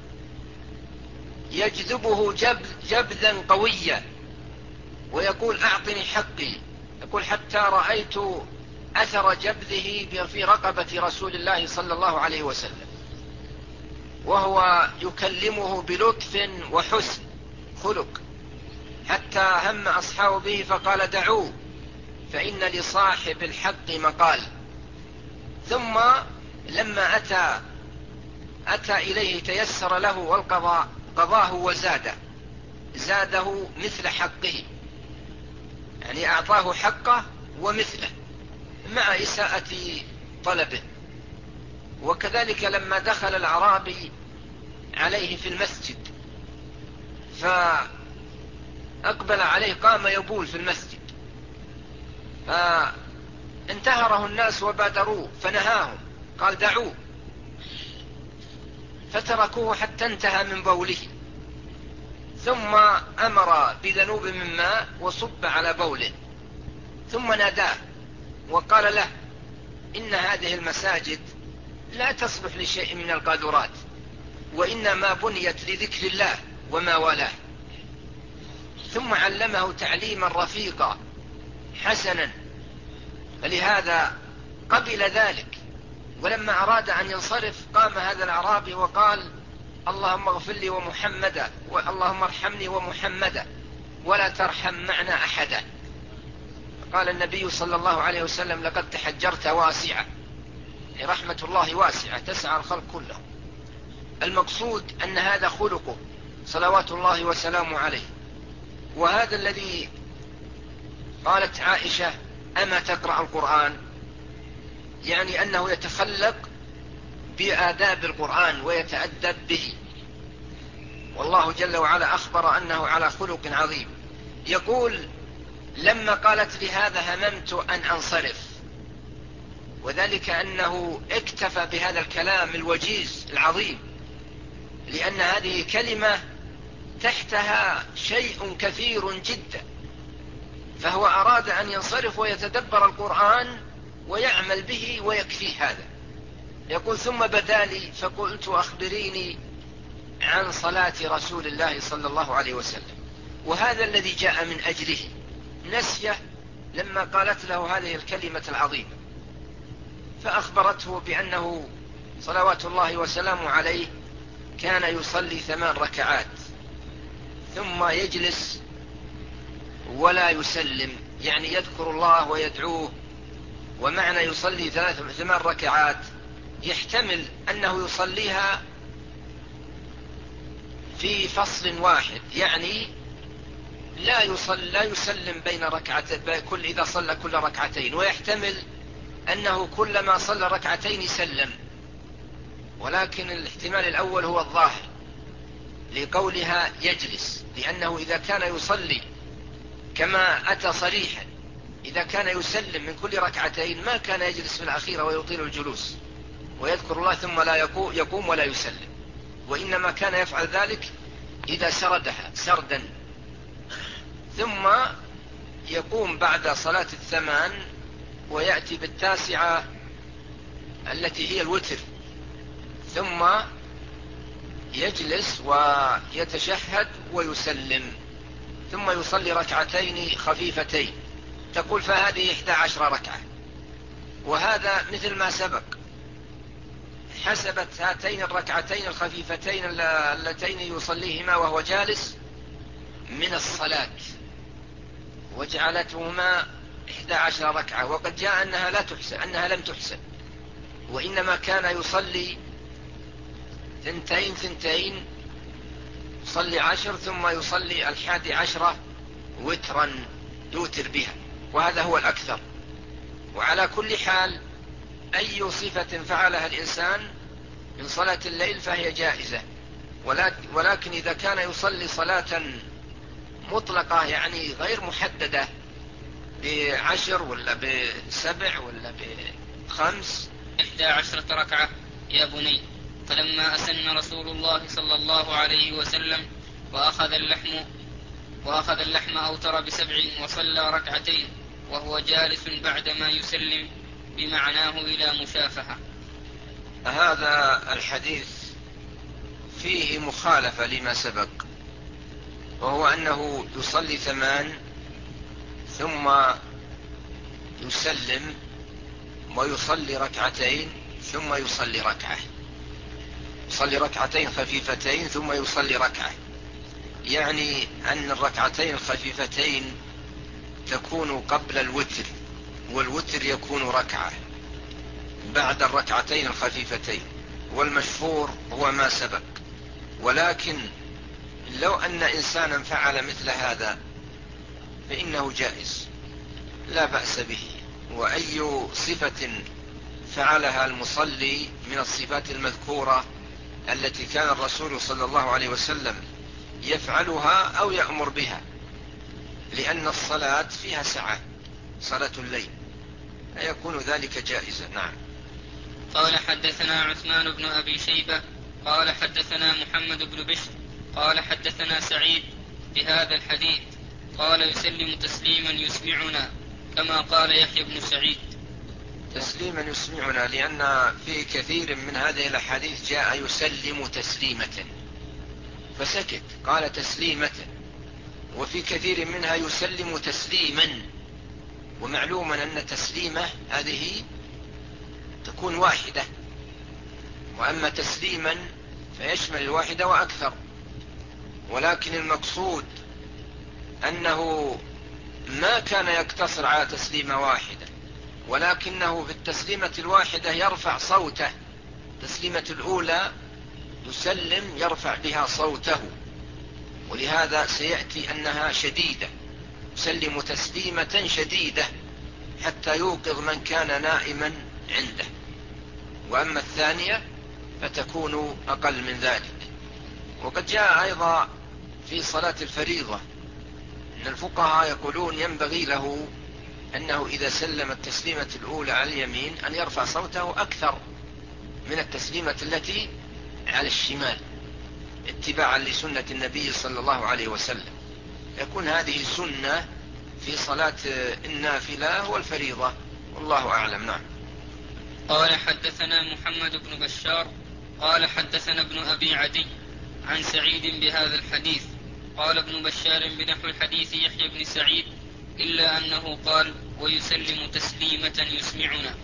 Speaker 2: يجذبه جبذ جبذا قويا ويقول: أعطني حقي. يقول: حتى رأيت أثر جبذه في رقبة رسول الله صلى الله عليه وسلم، وهو يكلمه بلطف وحسن خلق، حتى هم أصحابه به فقال: دعوه فإن لصاحب الحق مقال. ثم لما أتى أتى إليه تيسر له والقضاء قضاه وزاده، زاده مثل حقه، يعني أعطاه حقه ومثله مع إساءة طلبه. وكذلك لما دخل الأعرابي عليه في المسجد فأقبل عليه، قام يبول في المسجد، فانتهره الناس وبادروه فنهاهم، قال دعوه، فتركوه حتى انتهى من بوله، ثم أمر بذنوب من ماء وصب على بوله، ثم ناداه وقال له إن هذه المساجد لا تصلح لشيء من القاذورات، وإنما بنيت لذكر الله وما والاه. ثم علمه تعليما رفيقا حسنا، فلهذا قبل ذلك. ولما أراد أن ينصرف قام هذا الأعرابي وقال اللهم اغفر لي ومحمدا، اللهم ارحمني ومحمدا ولا ترحم معنا أحدا. قال النبي صلى الله عليه وسلم لقد تحجرت واسعة، رحمة الله واسعة تسعى الخلق كله. المقصود أن هذا خلقه صلوات الله وسلامه عليه. وهذا الذي قالت عائشة أما تقرأ القرآن، يعني أنه يتخلق بآداب القرآن ويتأدب به، والله جل وعلا أخبر أنه على خلق عظيم. يقول لما قالت لهذا هممت أن أنصرف، وذلك أنه اكتفى بهذا الكلام الوجيز العظيم، لأن هذه كلمة تحتها شيء كثير جدا، فهو أراد أن ينصرف ويتدبر القرآن ويعمل به ويكفي هذا. يقول ثم بدالي فقلت أخبريني عن صلاة رسول الله صلى الله عليه وسلم، وهذا الذي جاء من أجله نسيه لما قالت له هذه الكلمة العظيمة، فأخبرته بأنه صلوات الله وسلامه عليه كان يصلي ثمان ركعات ثم يجلس ولا يسلم، يعني يذكر الله ويدعوه. ومعنى يصلي ثمان ركعات يحتمل أنه يصليها في فصل واحد، يعني لا يصل لا يسلم بين ركعتين كل إذا صلى كل ركعتين، ويحتمل أنه كلما صلى ركعتين يسلم، ولكن الاحتمال الأول هو الظاهر لقولها يجلس، لأنه إذا كان يصلي كما أتى صريحا إذا كان يسلم من كل ركعتين ما كان يجلس في الأخيرة ويطيل الجلوس ويذكر الله ثم لا يقوم ولا يسلم، وإنما كان يفعل ذلك إذا سردها سردا، ثم يقوم بعد صلاة الثمان ويأتي بالتاسعة التي هي الوتر، ثم يجلس ويتشهد ويسلم، ثم يصلي ركعتين خفيفتين. تقول فهذه إحدى عشر ركعة، وهذا مثل ما سبق حسبت هاتين الركعتين الخفيفتين اللتين يصليهما وهو جالس من الصلاة وجعلتهما إحدى عشر ركعة، وقد جاء أنها لا تحسن أنها لم تحسن، وإنما كان يصلي ثنتين ثنتين يصلي عشر ثم يصلي الحادي عشرة وترا يوتر بها، وهذا هو الأكثر. وعلى كل حال أي صفة فعلها الإنسان من صلاة الليل فهي جائزة، ولكن إذا كان يصلي صلاة مطلقة يعني غير محددة بعشر ولا بسبع ولا بخمس
Speaker 1: إحدى عشرة ركعة يا بني. فلما أسن رسول الله صلى الله عليه وسلم وأخذ اللحم وأخذ اللحم أوتر بسبع وصلى ركعتين وهو جالس بعدما يسلم بمعناه إلى مشافهة.
Speaker 2: هذا الحديث فيه مخالفة لما سبق، وهو أنه يصلي ثمان ثم يسلم ويصلي ركعتين ثم يصلي ركعة، يصلي ركعتين خفيفتين ثم يصلي ركعة، يعني أن الركعتين الخفيفتين تكون قبل الوتر، والوتر يكون ركعة بعد الركعتين الخفيفتين، والمشهور هو ما سبق. ولكن لو أن إنسانا فعل مثل هذا فإنه جائز لا بأس به، وأي صفة فعلها المصلي من الصفات المذكورة التي كان الرسول صلى الله عليه وسلم يفعلها أو يأمر بها، لأن الصلاة فيها سعة صلاة الليل، فيكون ذلك جائزا. نعم.
Speaker 1: قال حدثنا عثمان بن أبي شيبة قال حدثنا محمد بن بشر قال حدثنا سعيد بهذا الحديث قال يسلم تسليما يسمعنا كما قال يحيى بن سعيد.
Speaker 2: تسليما يسمعنا، لأن في كثير من هذه الأحاديث جاء يسلم تسليمة فسكت، قال تسليمة، وفي كثير منها يسلم تسليما، ومعلوما أن تسليمة هذه تكون واحدة، وأما تسليما فيشمل الواحدة وأكثر، ولكن المقصود أنه ما كان يقتصر على تسليمة واحدة، ولكنه في التسليمة الواحدة يرفع صوته. التسليمة الأولى يسلم يرفع بها صوته، ولهذا سيأتي أنها شديدة، يسلم تسليمة شديدة حتى يوقظ من كان نائما عنده. وأما الثانية فتكون أقل من ذلك. وقد جاء أيضا في صلاة الفريضة أن الفقهاء يقولون ينبغي له أنه إذا سلم التسليمة الأولى على اليمين أن يرفع صوته أكثر من التسليمة التي على الشمال، اتباعا لسنة النبي صلى الله عليه وسلم. يكون هذه سنة في صلاة النافلة والفريضة، والله أعلم. نعم.
Speaker 1: قال حدثنا محمد بن بشار قال حدثنا ابن أبي عدي عن سعيد بهذا الحديث. قال ابن بشار بنحو الحديث يحيى بن سعيد إلا أنه قال ويسلم تسليمة يسمعنا.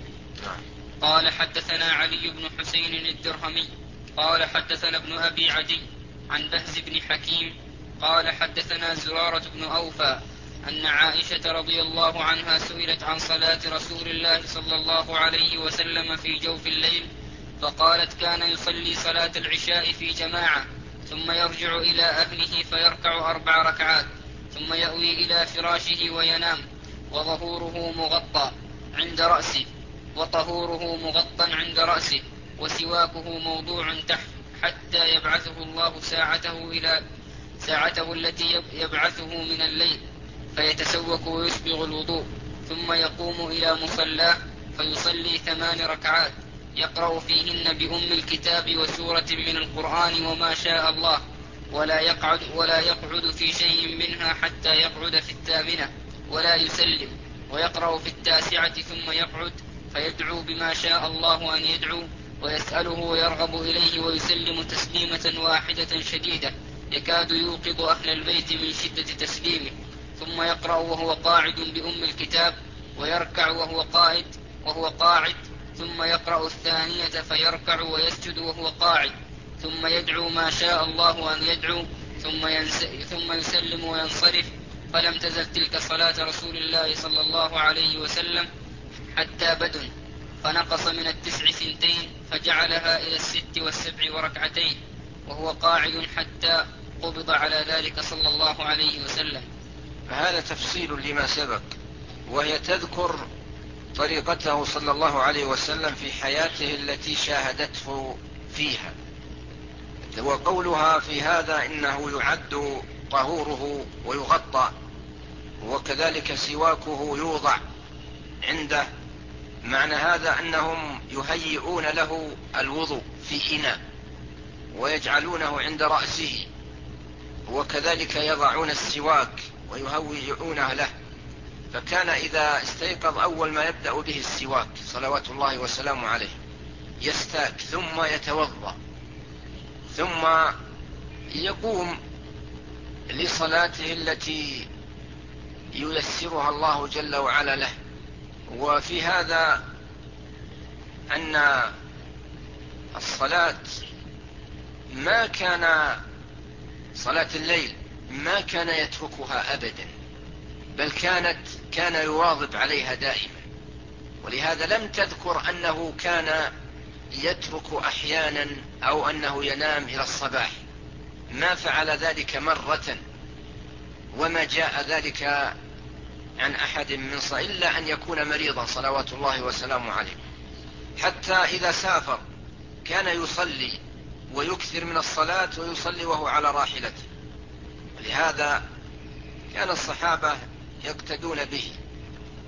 Speaker 1: قال حدثنا علي بن حسين الدرهمي قال حدثنا ابن أبي عدي عن بهز بن حكيم قال حدثنا زرارة بن أوفى أن عائشة رضي الله عنها سئلت عن صلاة رسول الله صلى الله عليه وسلم في جوف الليل فقالت كان يصلي صلاة العشاء في جماعة ثم يرجع إلى أهله فيركع أربع ركعات ثم يأوي إلى فراشه وينام وظهوره مغطى عند رأسه وطهوره مغطى عند رأسه وسواكه موضوع تحت حتى يبعثه الله ساعته إلى ساعته التي يبعثه من الليل فيتسوك ويسبغ الوضوء ثم يقوم إلى مصلاه فيصلي ثمان ركعات يقرأ فيهن بأم الكتاب وسورة من القرآن وما شاء الله ولا يقعد, ولا يقعد في شيء منها حتى يقعد في الثامنة ولا يسلم ويقرأ في التاسعة ثم يقعد فيدعو بما شاء الله أن يدعو ويسأله ويرغب إليه ويسلم تسليمة واحدة شديدة يكاد يوقظ أهل البيت من شدة تسليمه ثم يقرأ وهو قاعد بأم الكتاب ويركع وهو قاعد وهو قاعد ثم يقرأ الثانية فيركع ويسجد وهو قاعد ثم يدعو ما شاء الله أن يدعو ثم, ينس ثم يسلم وينصرف. فلم تزل تلك صلاة رسول الله صلى الله عليه وسلم حتى بدن فنقص من التسع سنتين فجعلها إلى الست والسبع وركعتين وهو قاعد حتى قبض على ذلك صلى الله عليه وسلم.
Speaker 2: فهذا تفصيل لما سبق، وهي تذكر طريقته صلى الله عليه وسلم في حياته التي شاهدته فيها. وقولها في هذا إنه يعد طهوره ويغطى وكذلك سواكه يوضع عنده، معنى هذا أنهم يهيئون له الوضوء في إناء ويجعلونه عند رأسه، وكذلك يضعون السواك ويهوئونه له. فكان إذا استيقظ أول ما يبدأ به السواك صلوات الله وسلامه عليه، يستاك ثم يتوضأ ثم يقوم لصلاته التي ييسرها الله جل وعلا له. وفي هذا أن الصلاة ما كان صلاة الليل ما كان يتركها أبدا، بل كانت كان يواظب عليها دائما، ولهذا لم تذكر أنه كان يترك أحيانا أو أنه ينام إلى الصباح، ما فعل ذلك مرة، وما جاء ذلك عن أحد من صلى إلا أن يكون مريضا صلوات الله وسلامه عليه. حتى إذا سافر كان يصلي ويكثر من الصلاة ويصلي وهو على راحلته، ولهذا كان الصحابة يقتدون به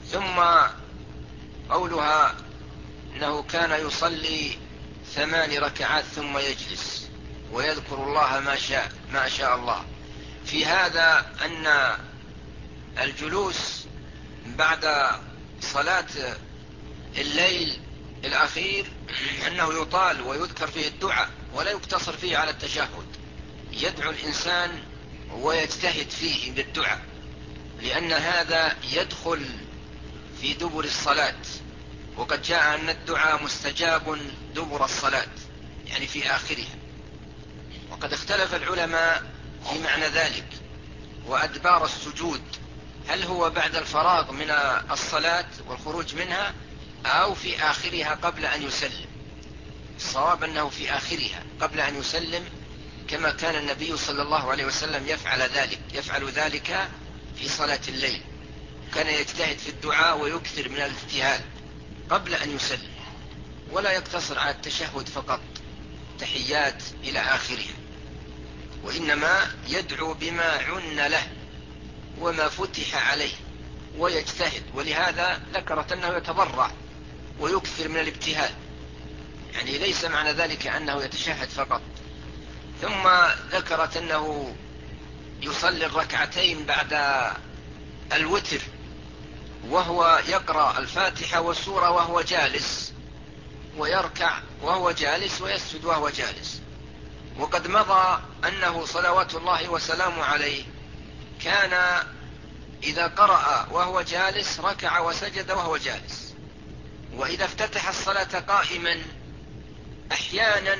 Speaker 2: ثم قولها أنه كان يصلي ثمان ركعات ثم يجلس ويذكر الله ما شاء ما شاء الله. في هذا أن الجلوس بعد صلاة الليل الأخير أنه يطال ويذكر فيه الدعاء ولا يقتصر فيه على التشهد، يدعو الإنسان ويجتهد فيه بالدعاء، لأن هذا يدخل في دبر الصلاة، وقد جاء أن الدعاء مستجاب دبر الصلاة يعني في آخرها. وقد اختلف العلماء في معنى ذلك. وأدبار السجود هل هو بعد الفراغ من الصلاة والخروج منها أو في آخرها قبل أن يسلم؟ الصواب أنه في آخرها قبل أن يسلم، كما كان النبي صلى الله عليه وسلم يفعل ذلك يفعل ذلك في صلاة الليل، كان يجتهد في الدعاء ويكثر من الاجتهاد قبل أن يسلم، ولا يقتصر على التشهد فقط تحيات إلى آخرها، وإنما يدعو بما عن له وما فتح عليه ويجتهد. ولهذا ذكرت أنه يتضرع ويكثر من الابتهال، يعني ليس معنى ذلك أنه يتشهد فقط. ثم ذكرت أنه يصلي الركعتين بعد الوتر وهو يقرأ الفاتحة والسورة وهو جالس، ويركع وهو جالس ويسجد وهو جالس. وقد مضى أنه صلوات الله وسلامه عليه كان إذا قرأ وهو جالس ركع وسجد وهو جالس، وإذا افتتح الصلاة قائما أحيانا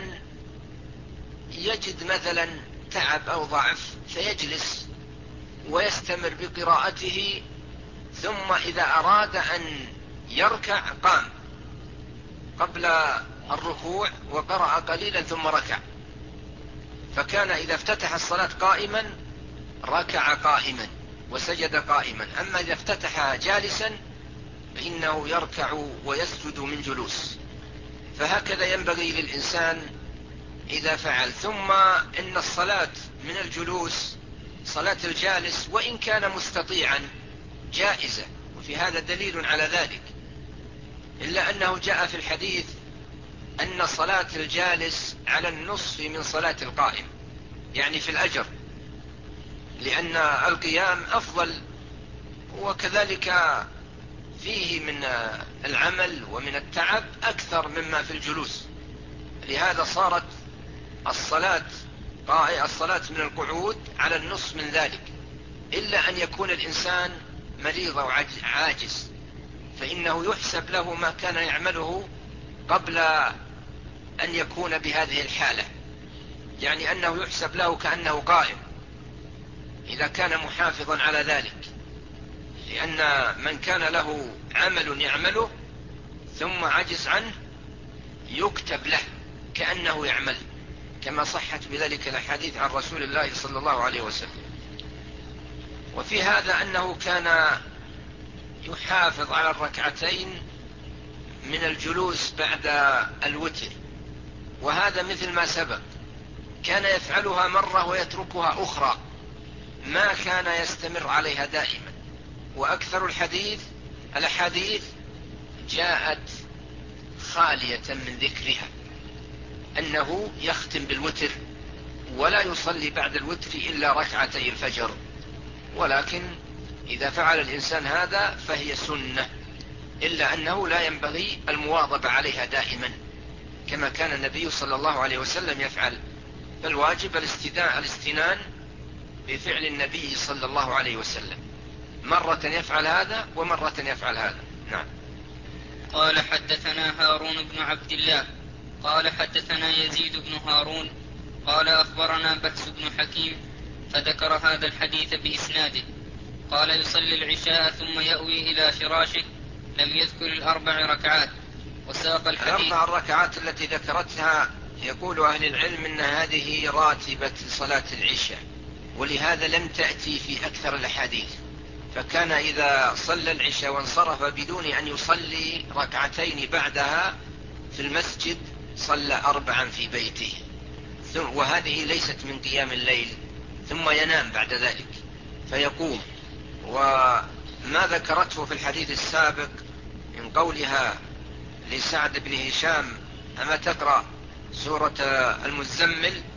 Speaker 2: يجد مثلا تعب أو ضعف فيجلس ويستمر بقراءته، ثم إذا أراد أن يركع قام قبل الركوع وقرأ قليلا ثم ركع. فكان إذا افتتح الصلاة قائما ركع قائما وسجد قائما، أما إذا افتتح جالسا فإنه يركع ويسجد من جلوس. فهكذا ينبغي للإنسان إذا فعل. ثم إن الصلاة من الجلوس صلاة الجالس وإن كان مستطيعا جائزة، وفي هذا دليل على ذلك، إلا أنه جاء في الحديث أن صلاة الجالس على النصف من صلاة القائم، يعني في الأجر، لأن القيام أفضل وكذلك فيه من العمل ومن التعب أكثر مما في الجلوس. لهذا صارت الصلاة الصلاة من القعود على النصف من ذلك، إلا أن يكون الإنسان مريض أو عاجز فإنه يحسب له ما كان يعمله قبل أن يكون بهذه الحالة، يعني أنه يحسب له كأنه قائم إذا كان محافظا على ذلك، لأن من كان له عمل يعمله ثم عجز عنه يكتب له كأنه يعمل، كما صحت بذلك الحديث عن رسول الله صلى الله عليه وسلم. وفي هذا أنه كان يحافظ على الركعتين من الجلوس بعد الوتر، وهذا مثل ما سبق، كان يفعلها مرة ويتركها أخرى، ما كان يستمر عليها دائما. وأكثر الحديث الأحاديث جاءت خالية من ذكرها أنه يختم بالوتر ولا يصلي بعد الوتر إلا ركعتي الفجر، ولكن إذا فعل الإنسان هذا فهي سنة، إلا أنه لا ينبغي المواظبة عليها دائما كما كان النبي صلى الله عليه وسلم يفعل، فالواجب الاستنان بفعل النبي صلى الله عليه وسلم، مرة يفعل هذا ومرة يفعل هذا. نعم.
Speaker 1: قال حدثنا هارون بن عبد الله قال حدثنا يزيد بن هارون قال أخبرنا بهز بن حكيم فذكر هذا الحديث بإسناده. قال يصلي العشاء ثم يأوي إلى فراشه، لم يذكر الأربع ركعات. وساق الحديث
Speaker 2: الأربع الركعات التي ذكرتها يقول أهل العلم أن هذه راتبة صلاة العشاء، ولهذا لم تأتي في أكثر الأحاديث، فكان إذا صلى العشاء وانصرف بدون أن يصلي ركعتين بعدها في المسجد صلى أربعا في بيته، وهذه ليست من قيام الليل، ثم ينام بعد ذلك فيقوم ما ذكرته في الحديث السابق من قولها لسعد بن هشام: أما تقرأ سورة المزمل؟